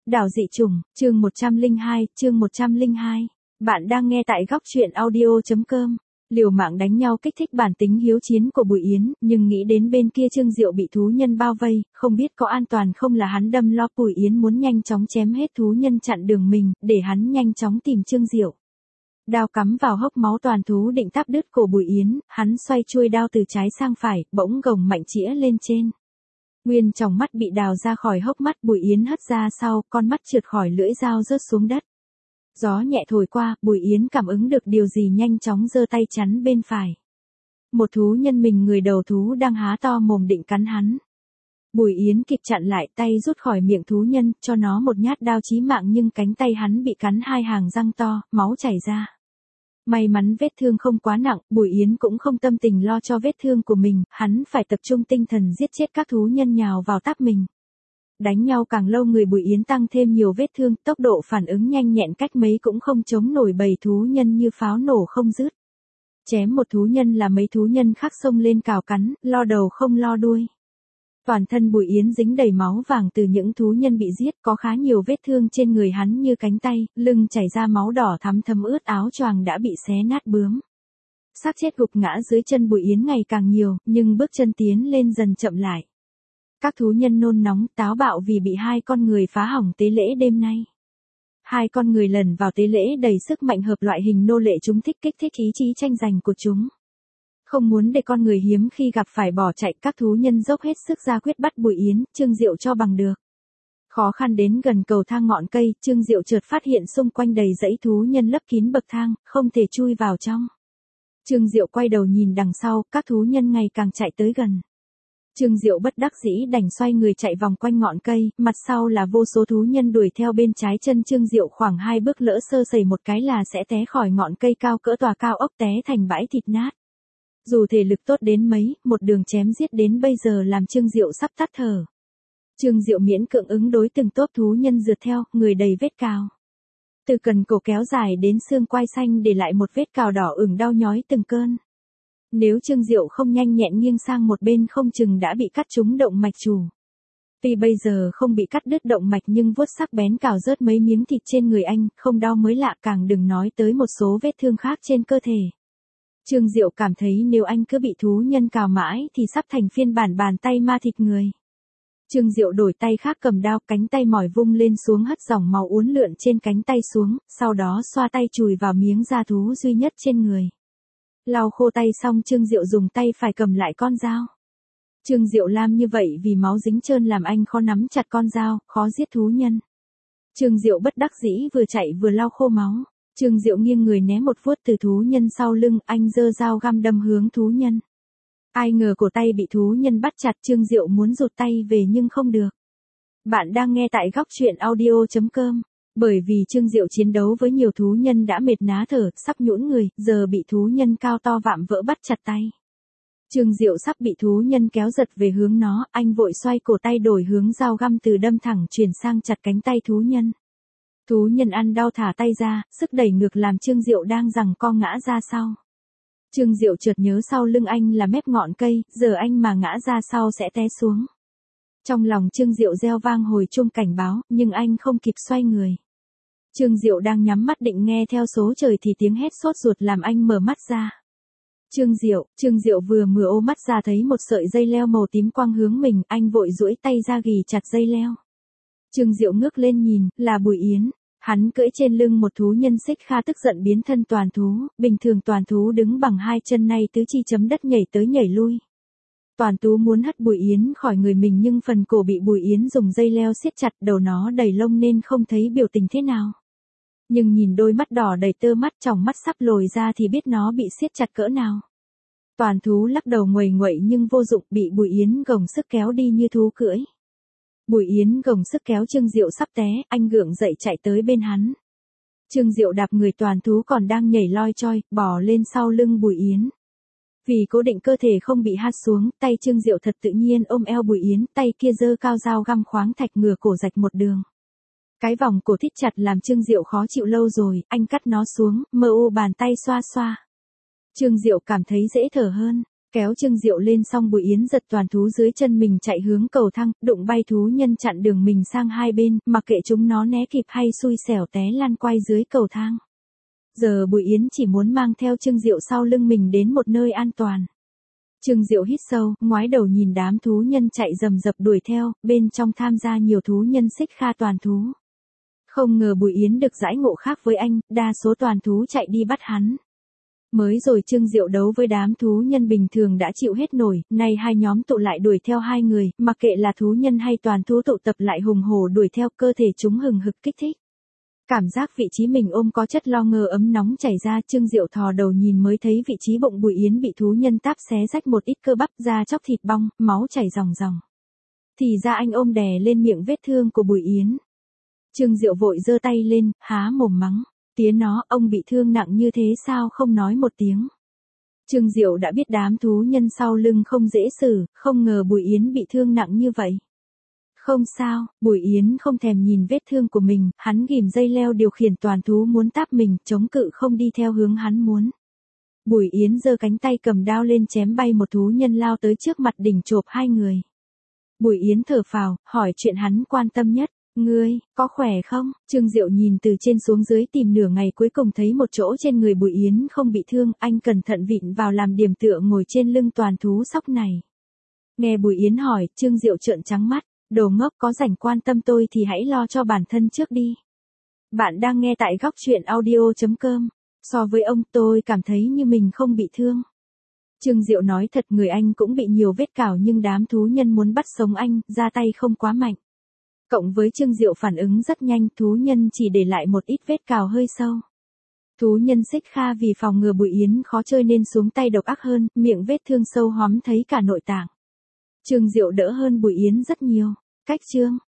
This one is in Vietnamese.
Đảo dị chủng, chương 102, chương 102. Bạn đang nghe tại góc truyện audio.com. Liều mạng đánh nhau kích thích bản tính hiếu chiến của Bùi Yến, nhưng nghĩ đến bên kia Trương Diệu bị thú nhân bao vây, không biết có an toàn không là hắn đâm lo. Bùi Yến muốn nhanh chóng chém hết thú nhân chặn đường mình, để hắn nhanh chóng tìm Trương Diệu. Đao cắm vào hốc máu toàn thú định táp đứt cổ Bùi Yến, hắn xoay chuôi đao từ trái sang phải, bỗng gồng mạnh chĩa lên trên. Nguyên tròng mắt bị đào ra khỏi hốc mắt, Bùi Yến hất ra sau, con mắt trượt khỏi lưỡi dao rớt xuống đất. Gió nhẹ thổi qua, Bùi Yến cảm ứng được điều gì nhanh chóng giơ tay chắn bên phải. Một thú nhân mình người đầu thú đang há to mồm định cắn hắn. Bùi Yến kịp chặn lại, tay rút khỏi miệng thú nhân, cho nó một nhát đao chí mạng, nhưng cánh tay hắn bị cắn hai hàng răng to, máu chảy ra. May mắn vết thương không quá nặng, Bùi Yến cũng không tâm tình lo cho vết thương của mình, hắn phải tập trung tinh thần giết chết các thú nhân nhào vào táp mình. Đánh nhau càng lâu người Bùi Yến tăng thêm nhiều vết thương, tốc độ phản ứng nhanh nhẹn cách mấy cũng không chống nổi bầy thú nhân như pháo nổ không dứt. Chém một thú nhân là mấy thú nhân khác xông lên cào cắn, lo đầu không lo đuôi. Toàn thân Bùi Yến dính đầy máu vàng từ những thú nhân bị giết, có khá nhiều vết thương trên người hắn như cánh tay, lưng chảy ra máu đỏ thắm thấm ướt áo choàng đã bị xé nát bướm. Xác chết gục ngã dưới chân Bùi Yến ngày càng nhiều, nhưng bước chân tiến lên dần chậm lại. Các thú nhân nôn nóng, táo bạo vì bị hai con người phá hỏng tế lễ đêm nay. Hai con người lẩn vào tế lễ đầy sức mạnh hợp loại hình nô lệ, chúng thích kích thích ý chí tranh giành của chúng. Không muốn để con người hiếm khi gặp phải bỏ chạy, các thú nhân dốc hết sức ra quyết bắt Bùi Yến, Trương Diệu cho bằng được. Khó khăn đến gần cầu thang ngọn cây, Trương Diệu chợt phát hiện xung quanh đầy dãy thú nhân lấp kín bậc thang, không thể chui vào trong. Trương Diệu quay đầu nhìn đằng sau, các thú nhân ngày càng chạy tới gần. Trương Diệu bất đắc dĩ đành xoay người chạy vòng quanh ngọn cây, mặt sau là vô số thú nhân đuổi theo bên trái chân Trương Diệu, khoảng 2 bước lỡ sơ sẩy một cái là sẽ té khỏi ngọn cây cao cỡ tòa cao ốc, té thành bãi thịt nát. Dù thể lực tốt đến mấy, một đường chém giết đến bây giờ làm Trương Diệu sắp tắt thở. Trương Diệu miễn cưỡng ứng đối từng tốp thú nhân rượt theo, người đầy vết cào. Từ cần cổ kéo dài đến xương quai xanh để lại một vết cào đỏ ửng đau nhói từng cơn. Nếu Trương Diệu không nhanh nhẹn nghiêng sang một bên không chừng đã bị cắt trúng động mạch chủ. Tuy bây giờ không bị cắt đứt động mạch nhưng vuốt sắc bén cào rớt mấy miếng thịt trên người anh, không đau mới lạ, càng đừng nói tới một số vết thương khác trên cơ thể. Trương Diệu cảm thấy nếu anh cứ bị thú nhân cào mãi thì sắp thành phiên bản bàn tay ma thịt người. Trương Diệu đổi tay khác cầm đao, cánh tay mỏi vung lên xuống hất dòng máu uốn lượn trên cánh tay xuống, sau đó xoa tay chùi vào miếng da thú duy nhất trên người. Lau khô tay xong Trương Diệu dùng tay phải cầm lại con dao. Trương Diệu làm như vậy vì máu dính trơn làm anh khó nắm chặt con dao, khó giết thú nhân. Trương Diệu bất đắc dĩ vừa chạy vừa lau khô máu. Trương Diệu nghiêng người né một vuốt từ thú nhân sau lưng, anh giơ dao găm đâm hướng thú nhân. Ai ngờ cổ tay bị thú nhân bắt chặt, Trương Diệu muốn rụt tay về nhưng không được. Bạn đang nghe tại góc truyện audio.com. Bởi vì Trương Diệu chiến đấu với nhiều thú nhân đã mệt ná thở, sắp nhũn người, giờ bị thú nhân cao to vạm vỡ bắt chặt tay. Trương Diệu sắp bị thú nhân kéo giật về hướng nó, anh vội xoay cổ tay đổi hướng dao găm từ đâm thẳng chuyển sang chặt cánh tay thú nhân. Thú nhân ăn đau thả tay ra, sức đẩy ngược làm Trương Diệu đang giằng co ngã ra sau. Trương Diệu chợt nhớ sau lưng anh là mép ngọn cây, giờ anh mà ngã ra sau sẽ té xuống. Trong lòng Trương Diệu reo vang hồi chuông cảnh báo, nhưng anh không kịp xoay người. Trương Diệu đang nhắm mắt định nghe theo số trời thì tiếng hét sốt ruột làm anh mở mắt ra. Trương Diệu vừa ôm mắt ra thấy một sợi dây leo màu tím quang hướng mình, anh vội duỗi tay ra ghì chặt dây leo. Trương Diệu ngước lên nhìn, là Bùi Yến. Hắn cưỡi trên lưng một thú nhân xích kha tức giận biến thân toàn thú, bình thường toàn thú đứng bằng hai chân, nay tứ chi chấm đất nhảy tới nhảy lui. Toàn thú muốn hất Bùi Yến khỏi người mình nhưng phần cổ bị Bùi Yến dùng dây leo siết chặt, đầu nó đầy lông nên không thấy biểu tình thế nào. Nhưng nhìn đôi mắt đỏ đầy tơ mắt, tròng mắt sắp lồi ra thì biết nó bị siết chặt cỡ nào. Toàn thú lắc đầu nguầy nguậy nhưng vô dụng, bị Bùi Yến gồng sức kéo đi như thú cưỡi. Bùi Yến gồng sức kéo Trương Diệu sắp té, anh gượng dậy chạy tới bên hắn. Trương Diệu đạp người toàn thú còn đang nhảy loi choi, bò lên sau lưng Bùi Yến. Vì cố định cơ thể không bị hắt xuống, tay Trương Diệu thật tự nhiên ôm eo Bùi Yến, tay kia giơ cao dao găm khoáng thạch ngửa cổ rạch một đường. Cái vòng cổ thít chặt làm Trương Diệu khó chịu lâu rồi, anh cắt nó xuống, bàn tay xoa xoa. Trương Diệu cảm thấy dễ thở hơn. Kéo Trương Diệu lên xong Bùi Yến giật toàn thú dưới chân mình chạy hướng cầu thang, đụng bay thú nhân chặn đường mình sang hai bên, mặc kệ chúng nó né kịp hay xui xẻo té lăn quay dưới cầu thang. Giờ Bùi Yến chỉ muốn mang theo Trương Diệu sau lưng mình đến một nơi an toàn. Trương Diệu hít sâu, ngoái đầu nhìn đám thú nhân chạy rầm rập đuổi theo, bên trong tham gia nhiều thú nhân xích kha toàn thú. Không ngờ Bùi Yến được đãi ngộ khác với anh, đa số toàn thú chạy đi bắt hắn. Mới rồi Trương Diệu đấu với đám thú nhân bình thường đã chịu hết nổi, nay hai nhóm tụ lại đuổi theo hai người, mặc kệ là thú nhân hay toàn thú tụ tập lại hùng hổ đuổi theo, cơ thể chúng hừng hực kích thích. Cảm giác vị trí mình ôm có chất lo ngơ ấm nóng chảy ra, Trương Diệu thò đầu nhìn mới thấy vị trí bụng Bùi Yến bị thú nhân táp xé rách một ít cơ bắp ra, chóc thịt bong, máu chảy ròng ròng. Thì ra anh ôm đè lên miệng vết thương của Bùi Yến. Trương Diệu vội giơ tay lên, há mồm mắng. Tía nó, ông bị thương nặng như thế sao không nói một tiếng. Trương Diệu đã biết đám thú nhân sau lưng không dễ xử, không ngờ Bùi Yến bị thương nặng như vậy. Không sao, Bùi Yến không thèm nhìn vết thương của mình, hắn ghim dây leo điều khiển toàn thú muốn táp mình, chống cự không đi theo hướng hắn muốn. Bùi Yến giơ cánh tay cầm đao lên chém bay một thú nhân lao tới trước mặt đỉnh chộp hai người. Bùi Yến thở phào, hỏi chuyện hắn quan tâm nhất. Ngươi, có khỏe không? Trương Diệu nhìn từ trên xuống dưới tìm nửa ngày cuối cùng thấy một chỗ trên người Bùi Yến không bị thương, anh cẩn thận vịn vào làm điểm tựa ngồi trên lưng toàn thú sóc này. Nghe Bùi Yến hỏi, Trương Diệu trợn trắng mắt, đồ ngốc, có rảnh quan tâm tôi thì hãy lo cho bản thân trước đi. Bạn đang nghe tại góc truyện audio.com. So với ông tôi cảm thấy như mình không bị thương. Trương Diệu nói thật, người anh cũng bị nhiều vết cào nhưng đám thú nhân muốn bắt sống anh, ra tay không quá mạnh. Cộng với Trương Diệu phản ứng rất nhanh, thú nhân chỉ để lại một ít vết cào hơi sâu. Thú nhân xích kha vì phòng ngừa Bùi Yến khó chơi nên xuống tay độc ác hơn, miệng vết thương sâu hóm thấy cả nội tạng. Trương Diệu đỡ hơn Bùi Yến rất nhiều. Cách chương